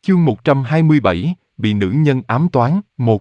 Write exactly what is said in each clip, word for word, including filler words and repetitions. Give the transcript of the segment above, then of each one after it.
Chương một trăm hai mươi bảy, bị nữ nhân ám toán, một.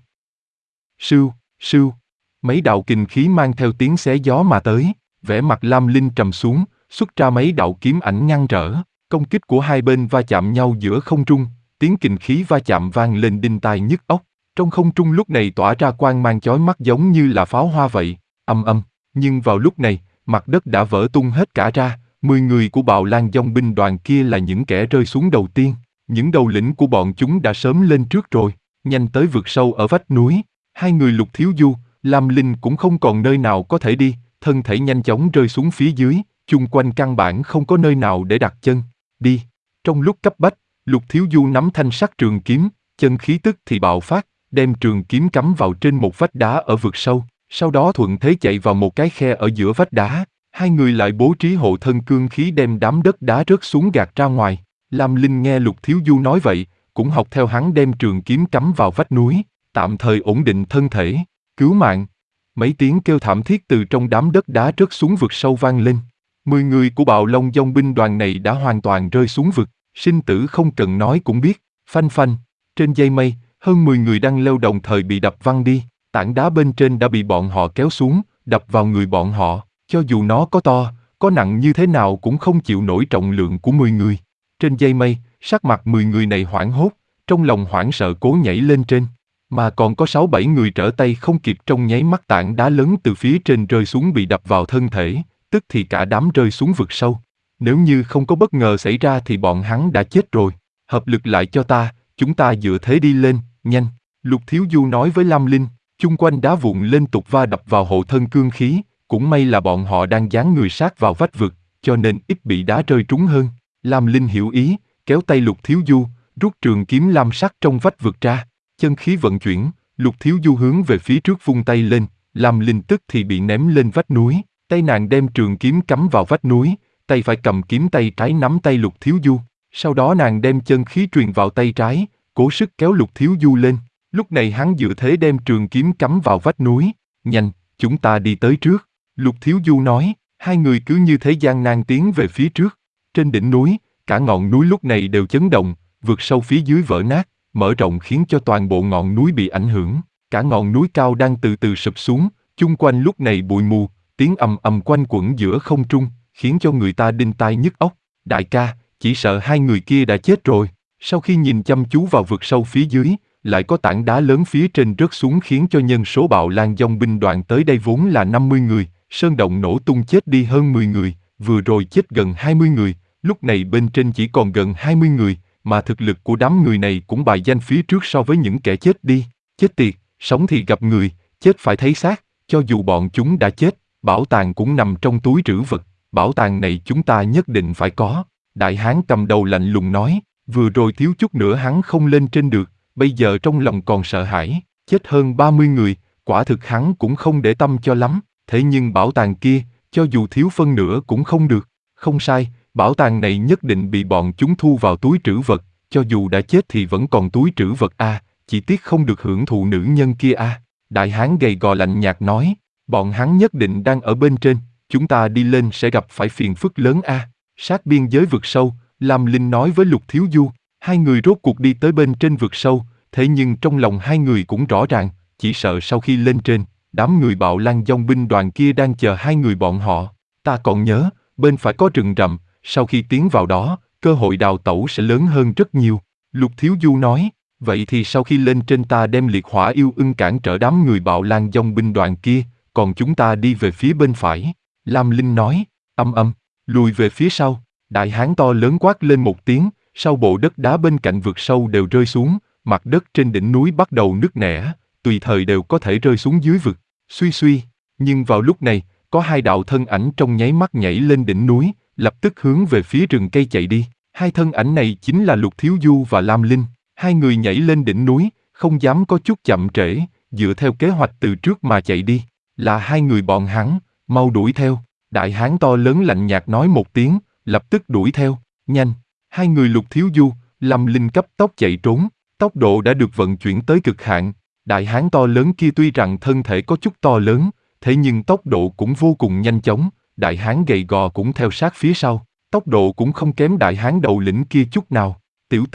Sưu, sưu, mấy đạo kình khí mang theo tiếng xé gió mà tới, vẻ mặt Lam Linh trầm xuống, xuất ra mấy đạo kiếm ảnh ngăn trở, công kích của hai bên va chạm nhau giữa không trung, tiếng kình khí va chạm vang lên đinh tai nhức óc. Trong không trung lúc này tỏa ra quang mang chói mắt giống như là pháo hoa vậy, âm âm, nhưng vào lúc này, mặt đất đã vỡ tung hết cả ra, mười người của Bạo Lang Dòng binh đoàn kia là những kẻ rơi xuống đầu tiên. Những đầu lĩnh của bọn chúng đã sớm lên trước rồi, nhanh tới vực sâu ở vách núi. Hai người Lục Thiếu Du, Lam Linh cũng không còn nơi nào có thể đi, thân thể nhanh chóng rơi xuống phía dưới, chung quanh căn bản không có nơi nào để đặt chân. Đi. Trong lúc cấp bách, Lục Thiếu Du nắm thanh sắc trường kiếm, chân khí tức thì bạo phát, đem trường kiếm cắm vào trên một vách đá ở vực sâu, sau đó thuận thế chạy vào một cái khe ở giữa vách đá. Hai người lại bố trí hộ thân cương khí đem đám đất đá rớt xuống gạt ra ngoài. Lam Linh nghe Lục Thiếu Du nói vậy, cũng học theo hắn đem trường kiếm cắm vào vách núi, tạm thời ổn định thân thể, cứu mạng. Mấy tiếng kêu thảm thiết từ trong đám đất đá rớt xuống vực sâu vang lên. Mười người của Bạo Long Dòng binh đoàn này đã hoàn toàn rơi xuống vực, sinh tử không cần nói cũng biết. Phanh phanh, trên dây mây, hơn mười người đang leo đồng thời bị đập văng đi, tảng đá bên trên đã bị bọn họ kéo xuống, đập vào người bọn họ, cho dù nó có to, có nặng như thế nào cũng không chịu nổi trọng lượng của mười người. Trên dây mây, sắc mặt mười người này hoảng hốt, trong lòng hoảng sợ cố nhảy lên trên. Mà còn có sáu bảy người trở tay không kịp, trong nháy mắt tảng đá lớn từ phía trên rơi xuống bị đập vào thân thể, tức thì cả đám rơi xuống vực sâu. Nếu như không có bất ngờ xảy ra thì bọn hắn đã chết rồi. Hợp lực lại cho ta, chúng ta dựa thế đi lên, nhanh. Lục Thiếu Du nói với Lam Linh, chung quanh đá vụn liên tục va đập vào hộ thân cương khí, cũng may là bọn họ đang dán người sát vào vách vực, cho nên ít bị đá rơi trúng hơn. Lam Linh hiểu ý, kéo tay Lục Thiếu Du, rút trường kiếm lam sắc trong vách vực ra, chân khí vận chuyển, Lục Thiếu Du hướng về phía trước vung tay lên, Lam Linh tức thì bị ném lên vách núi, tay nàng đem trường kiếm cắm vào vách núi, tay phải cầm kiếm, tay trái nắm tay Lục Thiếu Du, sau đó nàng đem chân khí truyền vào tay trái, cố sức kéo Lục Thiếu Du lên, lúc này hắn dựa thế đem trường kiếm cắm vào vách núi, nhanh, chúng ta đi tới trước, Lục Thiếu Du nói, hai người cứ như thế gian nan tiến về phía trước. Trên đỉnh núi, cả ngọn núi lúc này đều chấn động, vực sâu phía dưới vỡ nát, mở rộng khiến cho toàn bộ ngọn núi bị ảnh hưởng. Cả ngọn núi cao đang từ từ sụp xuống, chung quanh lúc này bụi mù, tiếng ầm ầm quanh quẩn giữa không trung, khiến cho người ta đinh tai nhức óc. Đại ca, chỉ sợ hai người kia đã chết rồi. Sau khi nhìn chăm chú vào vực sâu phía dưới, lại có tảng đá lớn phía trên rớt xuống khiến cho nhân số Bạo Lang Dòng binh đoàn tới đây vốn là năm mươi người, sơn động nổ tung chết đi hơn mười người, vừa rồi chết gần hai mươi người. Lúc này bên trên chỉ còn gần hai mươi người, mà thực lực của đám người này cũng bài danh phía trước so với những kẻ chết đi. Chết tiệt, sống thì gặp người, chết phải thấy xác, cho dù bọn chúng đã chết, bảo tàng cũng nằm trong túi trữ vật, bảo tàng này chúng ta nhất định phải có. Đại hán cầm đầu lạnh lùng nói, vừa rồi thiếu chút nữa hắn không lên trên được, bây giờ trong lòng còn sợ hãi, chết hơn ba mươi người, quả thực hắn cũng không để tâm cho lắm, thế nhưng bảo tàng kia, cho dù thiếu phân nửa cũng không được, không sai. Bảo tàng này nhất định bị bọn chúng thu vào túi trữ vật, cho dù đã chết thì vẫn còn túi trữ vật a, à, chỉ tiếc không được hưởng thụ nữ nhân kia a. À. Đại hán gầy gò lạnh nhạt nói, bọn hắn nhất định đang ở bên trên, chúng ta đi lên sẽ gặp phải phiền phức lớn a. À. Sát biên giới vực sâu, Lam Linh nói với Lục Thiếu Du, hai người rốt cuộc đi tới bên trên vực sâu, thế nhưng trong lòng hai người cũng rõ ràng, chỉ sợ sau khi lên trên, đám người Bạo Lang Dòng binh đoàn kia đang chờ hai người bọn họ. Ta còn nhớ, bên phải có rừng rậm. Sau khi tiến vào đó, cơ hội đào tẩu sẽ lớn hơn rất nhiều. Lục Thiếu Du nói, vậy thì sau khi lên trên ta đem liệt hỏa yêu ưng cản trở đám người Bạo Lang Dòng binh đoàn kia, còn chúng ta đi về phía bên phải. Lam Linh nói, âm âm, lùi về phía sau. Đại hán to lớn quát lên một tiếng, sau bộ đất đá bên cạnh vực sâu đều rơi xuống, mặt đất trên đỉnh núi bắt đầu nứt nẻ, tùy thời đều có thể rơi xuống dưới vực. Suy suy, nhưng vào lúc này, có hai đạo thân ảnh trong nháy mắt nhảy lên đỉnh núi, lập tức hướng về phía rừng cây chạy đi. Hai thân ảnh này chính là Lục Thiếu Du và Lam Linh. Hai người nhảy lên đỉnh núi, không dám có chút chậm trễ, dựa theo kế hoạch từ trước mà chạy đi. Là hai người bọn hắn, mau đuổi theo. Đại hán to lớn lạnh nhạt nói một tiếng, lập tức đuổi theo. Nhanh. Hai người Lục Thiếu Du, Lam Linh cấp tốc chạy trốn, tốc độ đã được vận chuyển tới cực hạn. Đại hán to lớn kia tuy rằng thân thể có chút to lớn, thế nhưng tốc độ cũng vô cùng nhanh chóng. Đại hán gầy gò cũng theo sát phía sau, tốc độ cũng không kém đại hán đầu lĩnh kia chút nào. Tiểu tử,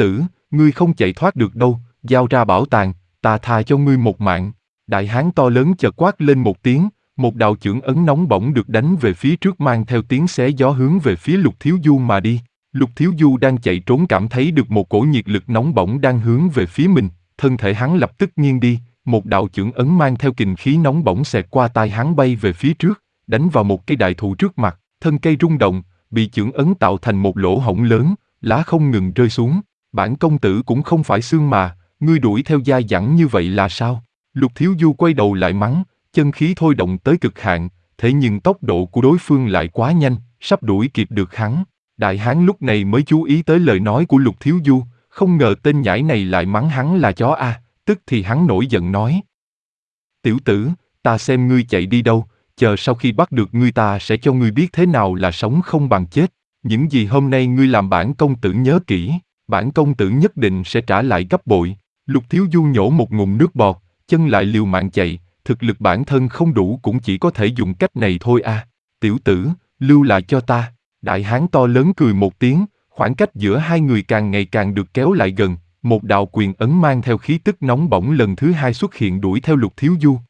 ngươi không chạy thoát được đâu, giao ra bảo tàng, ta tha cho ngươi một mạng. Đại hán to lớn chợt quát lên một tiếng, một đạo chưởng ấn nóng bỏng được đánh về phía trước mang theo tiếng xé gió hướng về phía Lục Thiếu Du mà đi. Lục Thiếu Du đang chạy trốn cảm thấy được một cổ nhiệt lực nóng bỏng đang hướng về phía mình, thân thể hắn lập tức nghiêng đi, một đạo chưởng ấn mang theo kình khí nóng bỏng xẹt qua tai hắn bay về phía trước, đánh vào một cây đại thụ trước mặt, thân cây rung động, bị chưởng ấn tạo thành một lỗ hổng lớn, lá không ngừng rơi xuống. Bản công tử cũng không phải xương mà, ngươi đuổi theo dai dẳng như vậy là sao? Lục Thiếu Du quay đầu lại mắng, chân khí thôi động tới cực hạn, thế nhưng tốc độ của đối phương lại quá nhanh, sắp đuổi kịp được hắn. Đại hán lúc này mới chú ý tới lời nói của Lục Thiếu Du, không ngờ tên nhãi này lại mắng hắn là chó a, à, tức thì hắn nổi giận nói. Tiểu tử, ta xem ngươi chạy đi đâu, chờ sau khi bắt được ngươi ta sẽ cho ngươi biết thế nào là sống không bằng chết. Những gì hôm nay ngươi làm bản công tử nhớ kỹ, bản công tử nhất định sẽ trả lại gấp bội. Lục Thiếu Du nhổ một ngụm nước bọt, chân lại liều mạng chạy, thực lực bản thân không đủ cũng chỉ có thể dùng cách này thôi a. À. Tiểu tử, lưu lại cho ta. Đại hán to lớn cười một tiếng, khoảng cách giữa hai người càng ngày càng được kéo lại gần, một đạo quyền ấn mang theo khí tức nóng bỏng lần thứ hai xuất hiện đuổi theo Lục Thiếu Du.